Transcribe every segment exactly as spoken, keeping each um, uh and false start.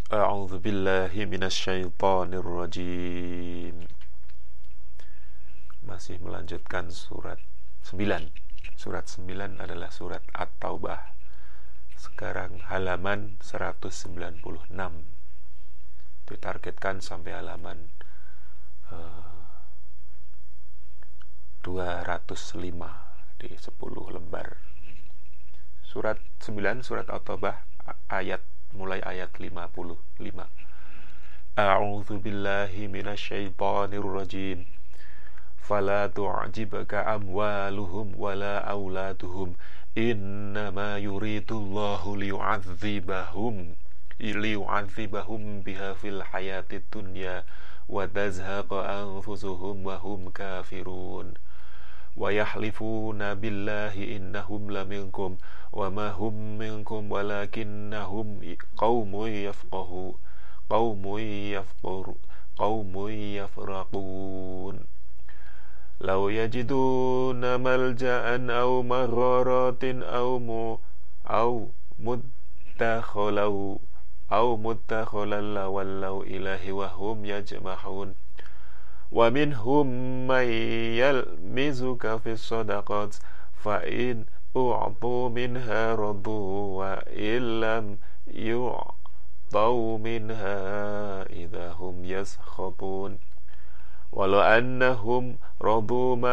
A'udzu billahi minasyaitonir rajim. Masih melanjutkan surat sembilan. Surat sembilan adalah surat At-Taubah. Sekarang halaman seratus sembilan puluh enam. Ditargetkan sampai halaman uh, dua ratus lima di sepuluh lembar. Surat sembilan, surat At-Taubah, ayat mulai ayat lima puluh lima. A'udzu billahi minasyaitonir rajim. Fala tu'jibka amwaluhum wala auladuhum innama yuridullahu liyu'adzibahum liyu'adzibahum biha fil hayatid dunya wa tazhaqa anfusuhum wa hum kafirun wa yahlifuna billahi innahum laminkum wa ma hum minkum walakinnahum qaumun yafqahu qaumun yafqur qaumun yafraqun law yajiduna malja'an aw magharatin aw mu aw muttakhalau aw muttakhalan lawallaw ilahi wa hum yajmahun wa minhum man yalmizuka fis sadaqat fa in u'tu minha radu wa illam yu'tau minha idahum yaskhatun walau annahum radu ma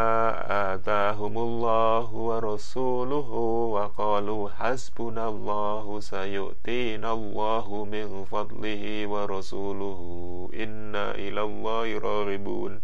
atahumullahu wa rasuluhu wa qalu hasbunallahu sayu'tinallahu min fadlihi wa rasuluhu inna ilallahi raghibun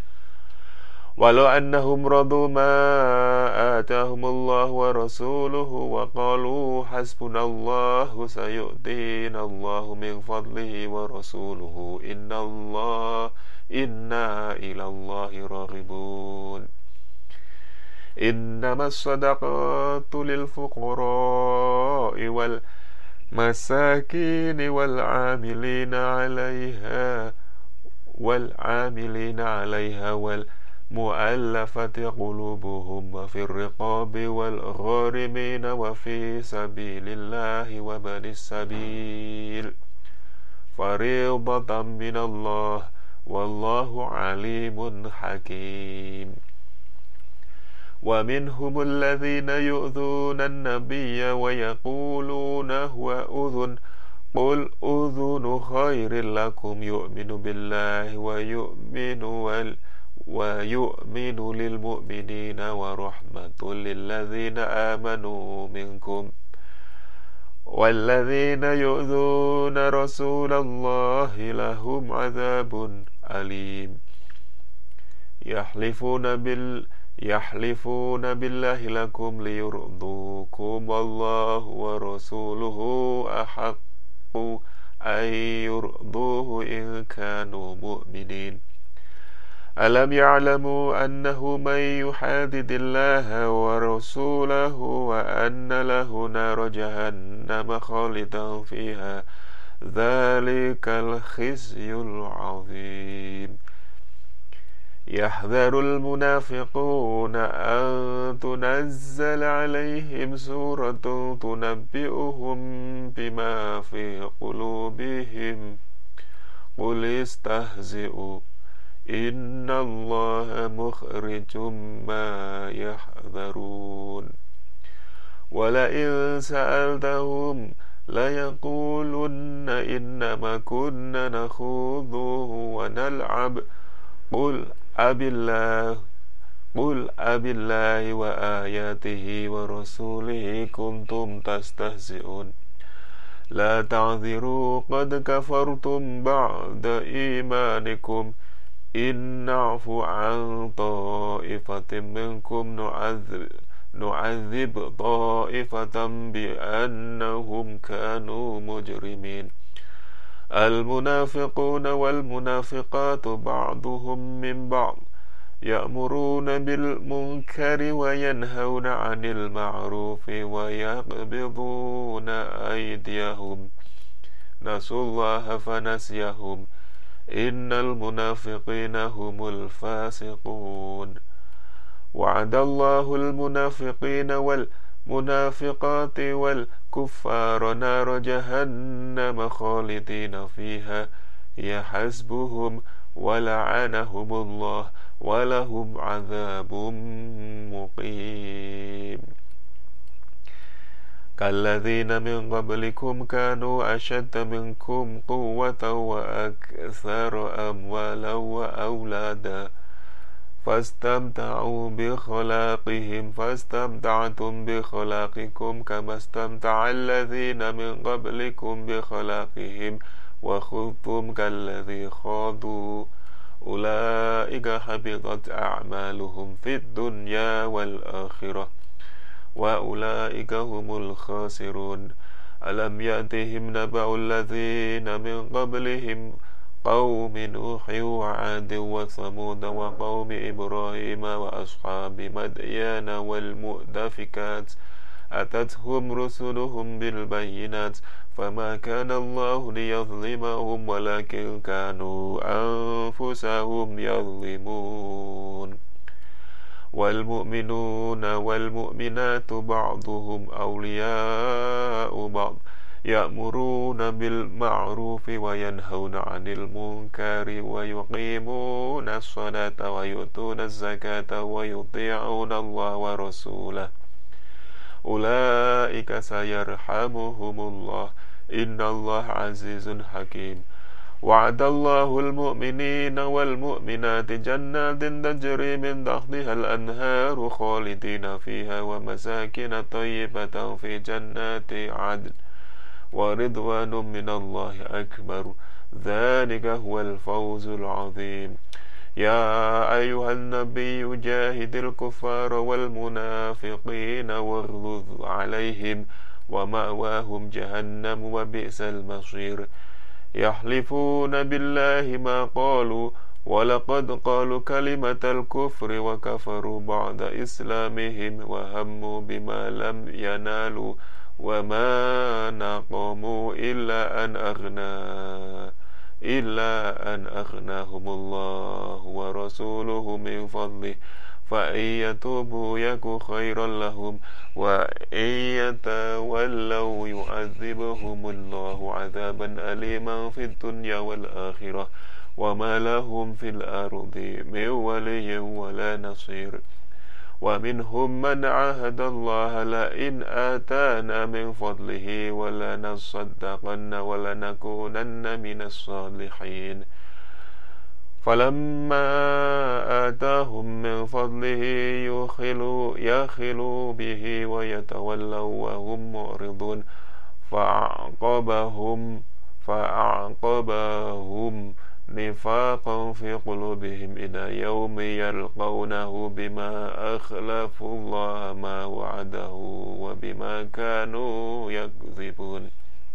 walau annahum radu ma atahumullahu wa rasuluhu wa qalu hasbunallahu sayu'tinallahu min fadlihi wa rasuluhu innallaha inna ilallahi raghibun innamas sadaqatu lil fuqara'i wal masakini wal 'amilina 'alaiha wal 'amilina 'alaiha wal mu'allafati qulubuhum wa fir riqabi wal gharimina wa fi sabilillahi wa banis sabil fariidatan minallah wallahu alimun hakim wa minhumul ladzina yu'dzuna an-nabiyya wa yaquluna huwa udhun qul udhunu khairin lakum yu'minu billahi wa yu'minu wal wa yu'minu lil mu'minina wa rahmatul lil ladzina amanu minkum والذين يؤذون رسول الله لهم عذاب أليم يحلفون بال يحلفون بالله لكم ليرضوكم والله ورسوله أحق أن يرضوه إن كانوا مؤمنين ألم يعلموا أنه من يحادد الله ورسوله وأن له نار جهنم خالدا فيها ذلك الخزي العظيم يحذر المنافقون أن تنزل عليهم سورة تنبئهم بما في قلوبهم قل استهزئوا إن الله مخرج ما يحذرون ولئن سألتهم ليقولن إنما كنا نخوض ونلعب قل أبي الله قل أبي الله وآياته ورسوله كنتم تستهزئون لا تعذروا قد كفرتم بعد إيمانكم إن نعفو عن طائفة منكم نعذب نعذب طائفة بأنهم كانوا مجرمين المنافقون والمنافقات بعضهم من بعض يأمرون بالمنكر وينهون عن المعروف ويقبضون أيديهم نسوا الله فنسيهم إن المنافقين هم الفاسقون وعد الله المنافقين والمنافقات الكفار نار جهنم خالدين فيها هي حسبهم ولعنهم الله ولهم عذاب مقيم كالذين من قبلكم كانوا أشد منكم قوة وأكثر أموالا وأولادا فاستمتعوا بخلاقهم فاستمتعتم بخلاقكم كما استمتع الذين من قبلكم بخلاقهم وخذتم كالذي خاضوا أولئك حبطت أعمالهم في الدنيا والآخرة وأولئك هم الخاسرون ألم يأتهم نبأ الذين من قبلهم قوم نوح وعاد وثمود وقوم إبراهيم وأصحاب مدين والمؤتفكات أتتهم رسلهم بالبينات فما كان الله ليظلمهم ولكن كانوا أنفسهم يظلمون والمؤمنون والمؤمنات بعضهم أولياء بعض يأمرون بالمعروف وينهون عن المنكر ويقيمون الصلاة ويؤتون الزكاة ويطيعون الله ورسوله أولئك سيرحمهم الله إن الله عزيز حكيم وعد الله المؤمنين والمؤمنات جنات تجري من تحتها الأنهار خالدين فيها ومساكن طيبة في جنات عدن ورضوان من الله أكبر ذلك هو الفوز العظيم يا أيها النبي جاهد الكفار والمنافقين واغلظ عليهم ومأواهم جهنم وبئس المصير يحلفون بالله ما قالوا ولقد قالوا كلمة الكفر وكفروا بعد إسلامهم وهموا بما لم ينالوا وما نقموا إلا أن أغنى إلا أن أغناهم الله ورسوله من فضله فإن يتوبوا يك خيرا لهم وإن يتولوا يعذبهم الله عذابا أليما في الدنيا والآخرة وما لهم في الأرض من ولي ولا نصير ومنهم من عاهد الله لئن آتانا من فضله ولنصدقن ولنكونن من الصالحين فلما آتاهم من فضله يخلوا, يخلوا به ويتولوا وهم معرضون فأعقبهم فأعقبهم نفاقا في قلوبهم إلى يوم يلقونه بما أخلفوا الله ما وعده وبما كانوا يكذبون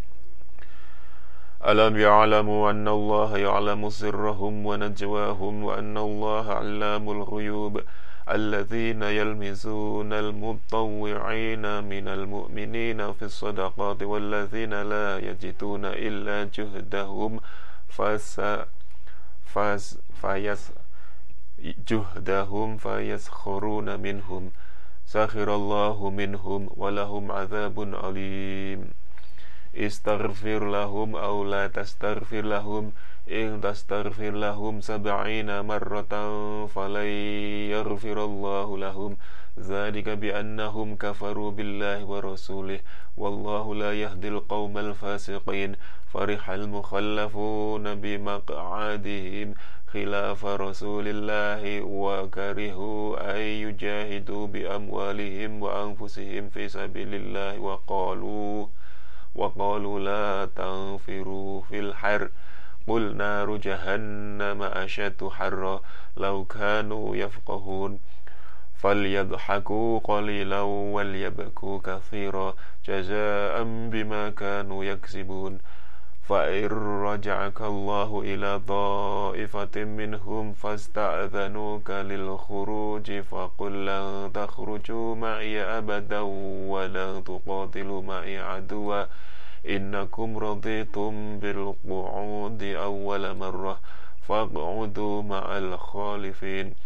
ألم يعلموا أن الله يعلم سرهم ونجواهم وأن الله علام الغيوب الذين يلمزون المتطوعين من المؤمنين في الصدقات والذين لا يجدون إلا جهدهم فس فس فيس جهدهم فيسخرون منهم سخر الله منهم ولهم عذاب أليم استغفر لهم أو لا تستغفر لهم إن تستغفر لهم سبعين مرة فلن يغفر الله لهم ذلك بأنهم كفروا بالله ورسوله والله لا يهدي القوم الفاسقين فرح المخلفون بمقعدهم خلاف رسول الله وكرهوا أن يجاهدوا بأموالهم وأنفسهم في سبيل الله وقالوا وقالوا لا تنفروا في الحر قل نار جهنم أشد حرا لو كانوا يفقهون فليضحكوا قليلا وليبكوا كثيرا جزاء بما كانوا يكسبون فإن رجعك الله إلى طائفة منهم فاستأذنوك للخروج فقل لن تخرجوا معي أبدا ولن تقاتلوا معي عدوا إنكم رضيتم بالقعود أول مرة فاقعدوا مع الخالفين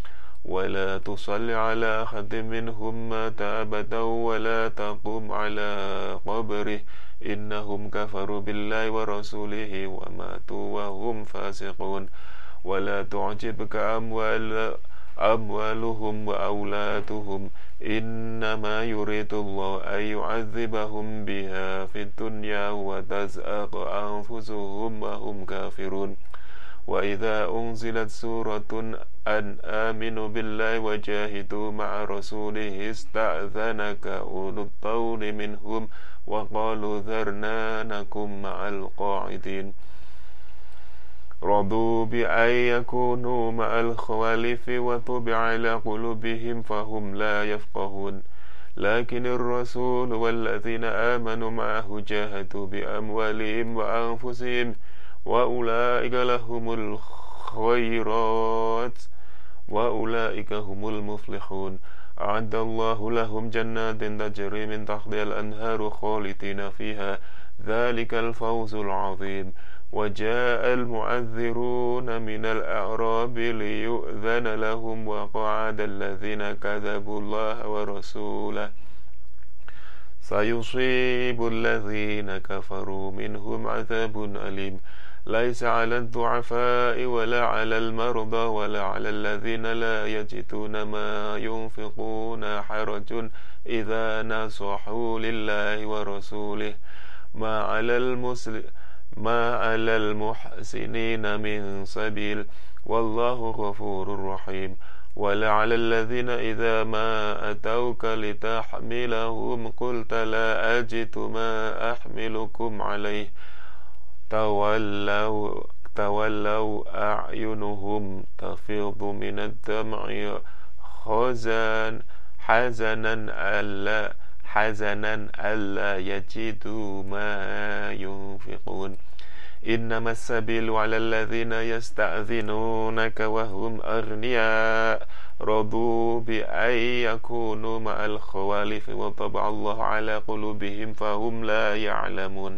ولا تصل على أحد منهم مات أبدا ولا تقم على قبره إنهم كفروا بالله ورسوله وماتوا وهم فاسقون ولا تعجبك أموال أموالهم وأولادهم إنما يريد الله أن يعذبهم بها في الدنيا وتزهق أنفسهم وهم كافرون وإذا أنزلت سورة أن آمنوا بالله وجاهدوا مع رسوله استأذنك أولو الطول منهم وقالوا ذرنا نكن مع القاعدين رضوا بأن يكونوا مع الخوالف وطبع على قلوبهم فهم لا يفقهون لكن الرسول والذين آمنوا معه جاهدوا بأموالهم وأنفسهم وأولئك لهم الخيرات وأولئك هم المفلحون أعد الله لهم جنات تجري من تحتها الأنهار خالدين فيها ذلك الفوز العظيم وجاء المعذرون من الأعراب ليؤذن لهم وقعد الذين كذبوا الله ورسوله سيصيب الذين كفروا منهم عذاب أليم ليس على الضعفاء ولا على المرضى ولا على الذين لا يجدون ما ينفقون حرج إذا نصحوا لله ورسوله ما على المسلم ما على المحسنين من سبيل والله غفور رحيم ولا على الذين إذا ما أتوك لتحملهم قلت لا أجد ما أحملكم عليه تولوا, تولوا أعينهم تفيض من الدمع خزن حزنا ألا حزنا ألا يجدوا ما ينفقون إنما السبيل على الذين يستأذنونك وهم أغنياء رضوا بأن يكونوا مع الخوالف وطبع الله على قلوبهم فهم لا يعلمون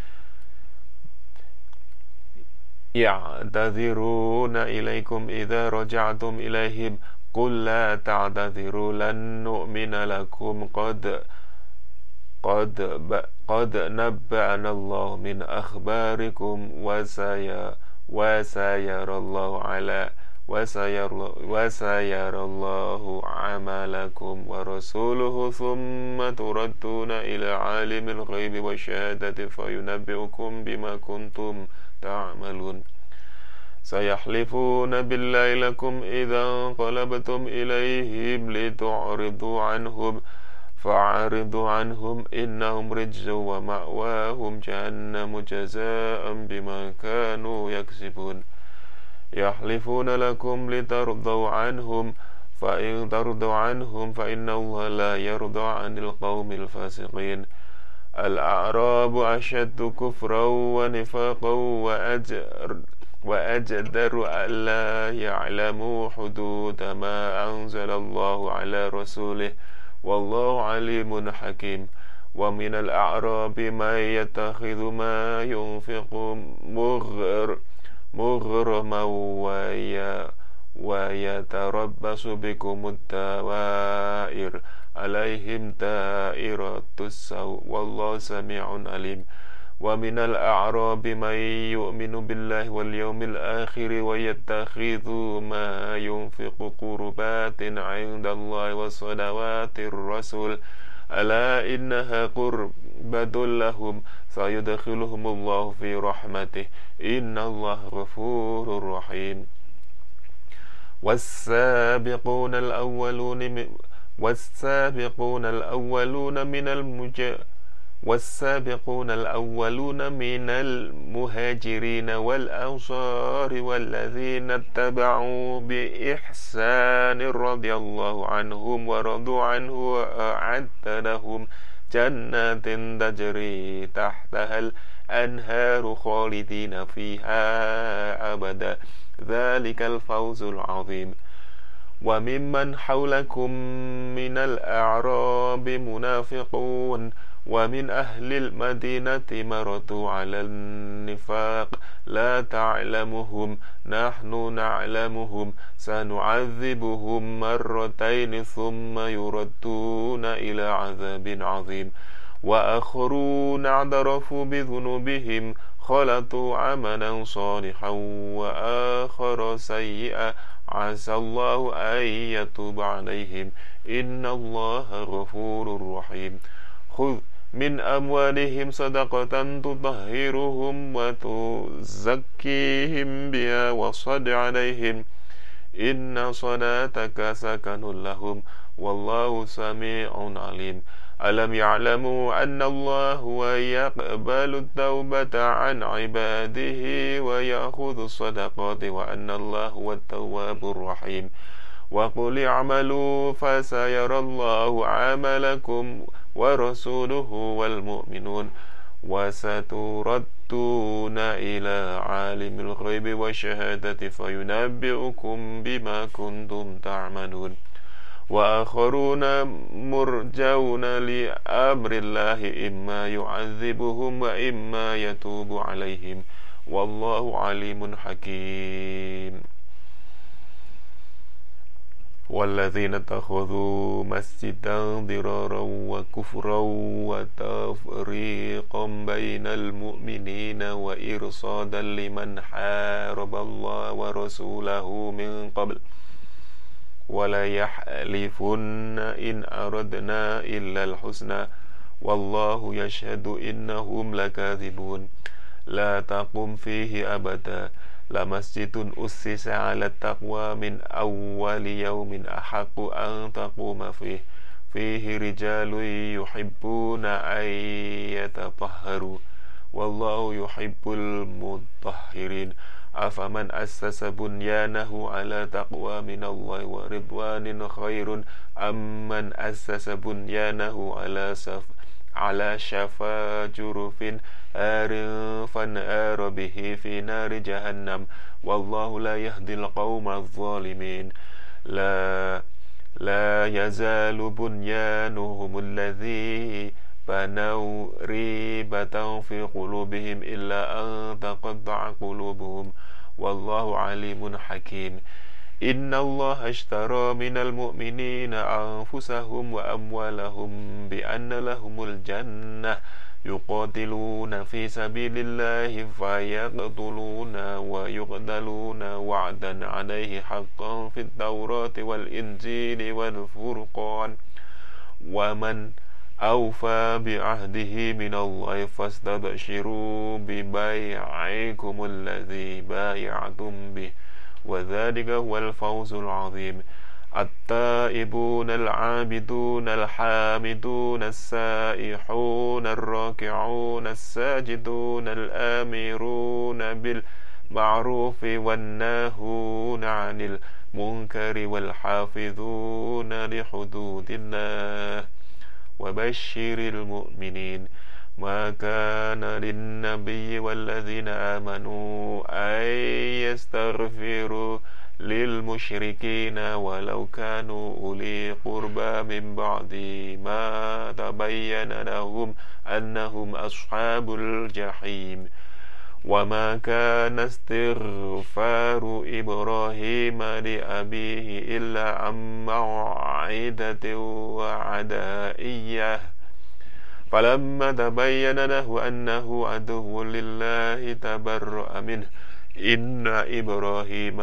يعتذرون إليكم إذا رجعتم إليهم قل لا تعتذروا لن نؤمن لكم قد قد قد نبأنا الله من أخباركم وسيرى وسيرى الله على وسيرى وسيرى الله عملكم ورسوله ثم تردون إلى عالم الغيب والشهادة فينبئكم بما كنتم تعملون سيحلفون بالله لكم إذا انقلبتم إليهم لتعرضوا عنهم فأعرضوا عنهم إنهم رجس ومأواهم جهنم جزاء بما كانوا يكسبون يحلفون لكم لترضوا عنهم فإن ترضوا عنهم فإن الله لا يرضى عن القوم الفاسقين الأعراب أشد كفرا ونفاقا وأجر وأجدر ألا يعلموا حدود ما أنزل الله على رسوله والله عليم حكيم ومن الأعراب من يتخذ ما ينفق مغر مغرما ويتربص بكم الدوائر عليهم دائرة السوء والله سميع عليم ومن الأعراب من يؤمن بالله واليوم الآخر ويتخذ ما ينفق قربات عند الله وصلوات الرسول ألا إنها قربة لهم سيدخلهم الله في رحمته إن الله غفور رحيم والسابقون الأولون والسابقون الأولون من المج والسابقون الأولون من المهاجرين والأنصار والذين اتبعوا بإحسان رضي الله عنهم ورضوا عنه وأعد لهم جنات تجري تحتها الأنهار خالدين فيها أبدا ذلك الفوز العظيم وممن حولكم من الأعراب منافقون ومن أهل المدينة مرضوا على النفاق لا تعلمهم نحن نعلمهم سنعذبهم مرتين ثم يردون إلى عذاب عظيم وآخرون اعترفوا بذنوبهم خلطوا عملا صالحا وآخر سيئا عسى الله أن يتوب عليهم إن الله غفور رحيم خذ من أموالهم صدقة تطهرهم وتزكيهم بها وصل عليهم إن صلاتك سكن لهم والله سميع عليم ألم يعلموا أن الله هو يقبل التوبة عن عباده ويأخذ الصدقات وأن الله هو التواب الرحيم وقل اعملوا فسيرى الله عملكم ورسوله والمؤمنون وستردون إلى عالم الغيب والشهادة فينبئكم بما كنتم تعملون وآخرون مرجون لأمر الله إما يعذبهم وإما يتوب عليهم والله عليم حكيم والذين اتخذوا مسجدا ضرارا وكفرا وتفريقا بين المؤمنين وإرصادا لمن حارب الله ورسوله من قبل ولا يحلفن إن أردنا إلا الحسنى والله يشهد إنهم لكاذبون لا تقم فيه أبدا لمسجد أسس على التقوى من أول يوم أحق أن تقوم فيه فيه رجال يحبون أن يتطهروا والله يحب المطهرين أفمن أسس بنيانه على تقوى من الله ورضوان خير أم من أسس بنيانه على سف على شفا جرف هار فانهار به في نار جهنم والله لا يهدي القوم الظالمين لا لا يزال بنيانهم الذي بنوا ريبة في قلوبهم إلا أن تقطع قلوبهم والله عليم حكيم إن الله اشترى من المؤمنين أنفسهم وأموالهم بأن لهم الجنة يقاتلون في سبيل الله فيقتلون ويقتلون وعدا عليه حقا في التوراة والإنجيل والفرقان ومن أوفى بعهده من الله فاستبشروا ببيعكم الذي بايعتم به وذلك هو الفوز العظيم التائبون العابدون الحامدون السائحون الراكعون الساجدون الآمرون بالمعروف والناهون عن المنكر والحافظون لحدود الله وبشر المؤمنين ما كان للنبي والذين آمنوا أن يستغفروا للمشركين ولو كانوا أولي قربى من بعد ما تبين لهم أنهم أصحاب الجحيم وما كان استغفار إبراهيم لأبيه إلا عن موعدة وعدها إياه فلما تبين له أنه عدو لله تبرأ منه إن إبراهيم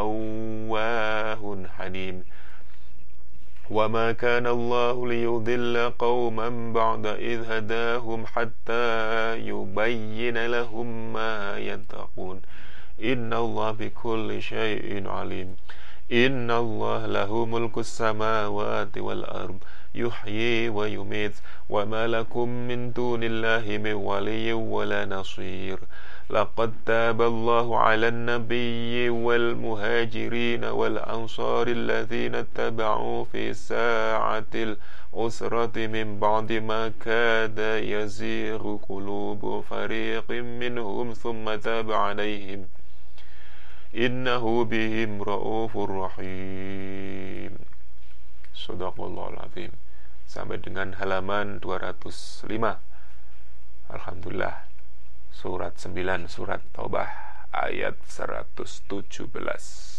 لأواه حليم وما كان الله ليضل قوما بعد إذ هداهم حتى يبين لهم ما يتقون إن الله بكل شيء عليم إن الله له ملك السماوات والأرض يحيي ويميت وما لكم من دون الله من ولي ولا نصير لقد تاب الله على النبي والمهاجرين والأنصار الذين اتبعوا في ساعة الأسرة من بعد ما كاد يزيغ قلوب فريق منهم ثم تاب عليهم innahu bihim raufur rahim. Shadaqallahul azim. Sampai dengan halaman dua ratus lima. Alhamdulillah. Surat sembilan, surat Taubah, ayat seratus tujuh belas.